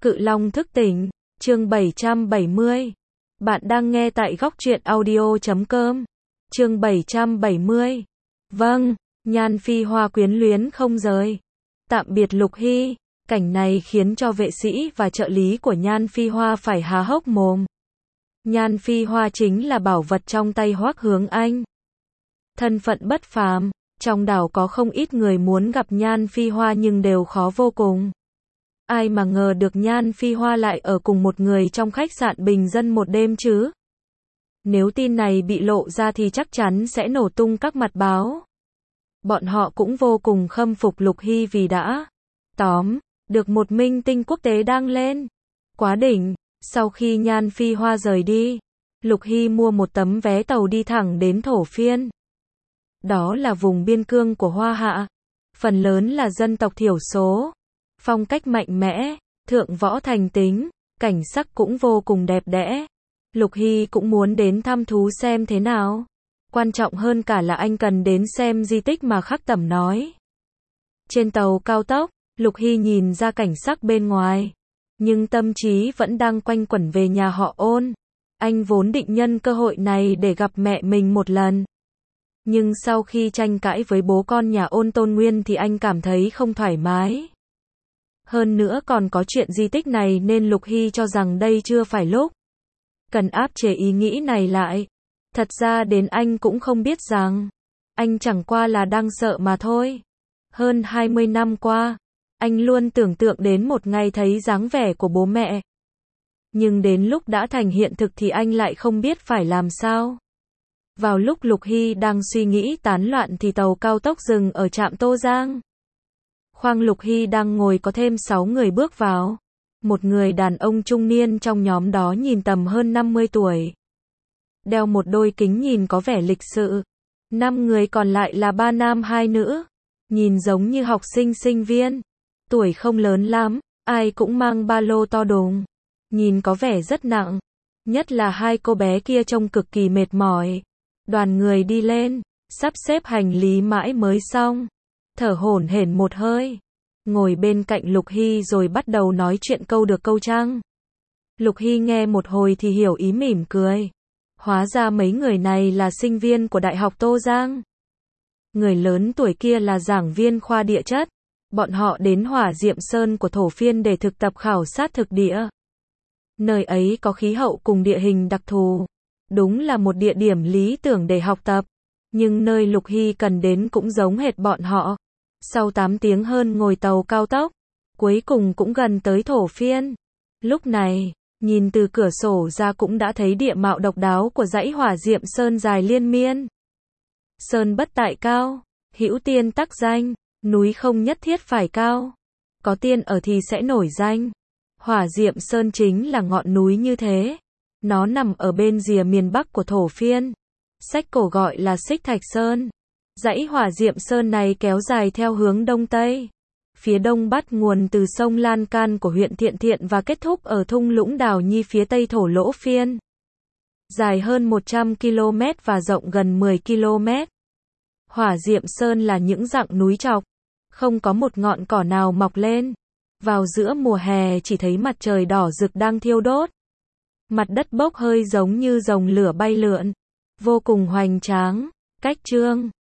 Cự Long thức tỉnh, chương 770. Bạn đang nghe tại góc truyện audio.com. Chương 770. Vâng, Nhan Phi Hoa quyến luyến không rời. Tạm biệt Lục Hy. Cảnh này khiến cho vệ sĩ và trợ lý của Nhan Phi Hoa phải há hốc mồm. Nhan Phi Hoa chính là bảo vật trong tay Hoắc Hướng Anh. Thân phận bất phàm, trong đảo có không ít người muốn gặp Nhan Phi Hoa nhưng đều khó vô cùng. Ai mà ngờ được Nhan Phi Hoa lại ở cùng một người trong khách sạn bình dân một đêm chứ? Nếu tin này bị lộ ra thì chắc chắn sẽ nổ tung các mặt báo. Bọn họ cũng vô cùng khâm phục Lục Hy vì đã tóm được một minh tinh quốc tế đang lên. Quá đỉnh. Sau khi Nhan Phi Hoa rời đi, Lục Hy mua một tấm vé tàu đi thẳng đến Thổ Phiên. Đó là vùng biên cương của Hoa Hạ. Phần lớn là dân tộc thiểu số. Phong cách mạnh mẽ, thượng võ thành tính, cảnh sắc cũng vô cùng đẹp đẽ. Lục Hy cũng muốn đến thăm thú xem thế nào. Quan trọng hơn cả là anh cần đến xem di tích mà Khắc Tẩm nói. Trên tàu cao tốc, Lục Hy nhìn ra cảnh sắc bên ngoài. Nhưng tâm trí vẫn đang quanh quẩn về nhà họ Ôn. Anh vốn định nhân cơ hội này để gặp mẹ mình một lần. Nhưng sau khi tranh cãi với bố con nhà Ôn Tôn Nguyên thì anh cảm thấy không thoải mái. Hơn nữa còn có chuyện di tích này nên Lục Hy cho rằng đây chưa phải lúc cần áp chế ý nghĩ này lại. Thật ra đến anh cũng không biết rằng anh chẳng qua là đang sợ mà thôi. Hơn 20 năm qua, anh luôn tưởng tượng đến một ngày thấy dáng vẻ của bố mẹ. Nhưng đến lúc đã thành hiện thực thì anh lại không biết phải làm sao. Vào lúc Lục Hy đang suy nghĩ tán loạn thì tàu cao tốc dừng ở trạm Tô Giang. Khoang Lục Hy đang ngồi có thêm 6 người bước vào. Một người đàn ông trung niên trong nhóm đó nhìn tầm hơn 50 tuổi. Đeo một đôi kính nhìn có vẻ lịch sự. 5 người còn lại là 3 nam 2 nữ. Nhìn giống như học sinh sinh viên. Tuổi không lớn lắm, ai cũng mang ba lô to đùng. Nhìn có vẻ rất nặng. Nhất là hai cô bé kia trông cực kỳ mệt mỏi. Đoàn người đi lên, sắp xếp hành lý mãi mới xong. Thở hổn hển một hơi. Ngồi bên cạnh Lục Hy rồi bắt đầu nói chuyện câu được câu trăng. Lục Hy nghe một hồi thì hiểu ý mỉm cười. Hóa ra mấy người này là sinh viên của Đại học Tô Giang. Người lớn tuổi kia là giảng viên khoa địa chất. Bọn họ đến Hỏa Diệm Sơn của Thổ Phiên để thực tập khảo sát thực địa. Nơi ấy có khí hậu cùng địa hình đặc thù. Đúng là một địa điểm lý tưởng để học tập. Nhưng nơi Lục Hy cần đến cũng giống hệt bọn họ. Sau 8 tiếng hơn ngồi tàu cao tốc, cuối cùng cũng gần tới Thổ Phiên. Lúc này, nhìn từ cửa sổ ra cũng đã thấy địa mạo độc đáo của dãy Hỏa Diệm Sơn dài liên miên. Sơn bất tại cao, hữu tiên tắc danh, núi không nhất thiết phải cao. Có tiên ở thì sẽ nổi danh. Hỏa Diệm Sơn chính là ngọn núi như thế. Nó nằm ở bên rìa miền Bắc của Thổ Phiên. Sách cổ gọi là Xích Thạch Sơn. Dãy Hỏa Diệm Sơn này kéo dài theo hướng Đông Tây. Phía Đông bắt nguồn từ sông Lan Can của huyện Thiện Thiện và kết thúc ở thung lũng Đào Nhi phía Tây Thổ Lỗ Phiên. Dài hơn 100 km và rộng gần 10 km. Hỏa Diệm Sơn là những dặng núi chọc. Không có một ngọn cỏ nào mọc lên. Vào giữa mùa hè chỉ thấy mặt trời đỏ rực đang thiêu đốt. Mặt đất bốc hơi giống như dòng lửa bay lượn. Vô cùng hoành tráng. Cách Trương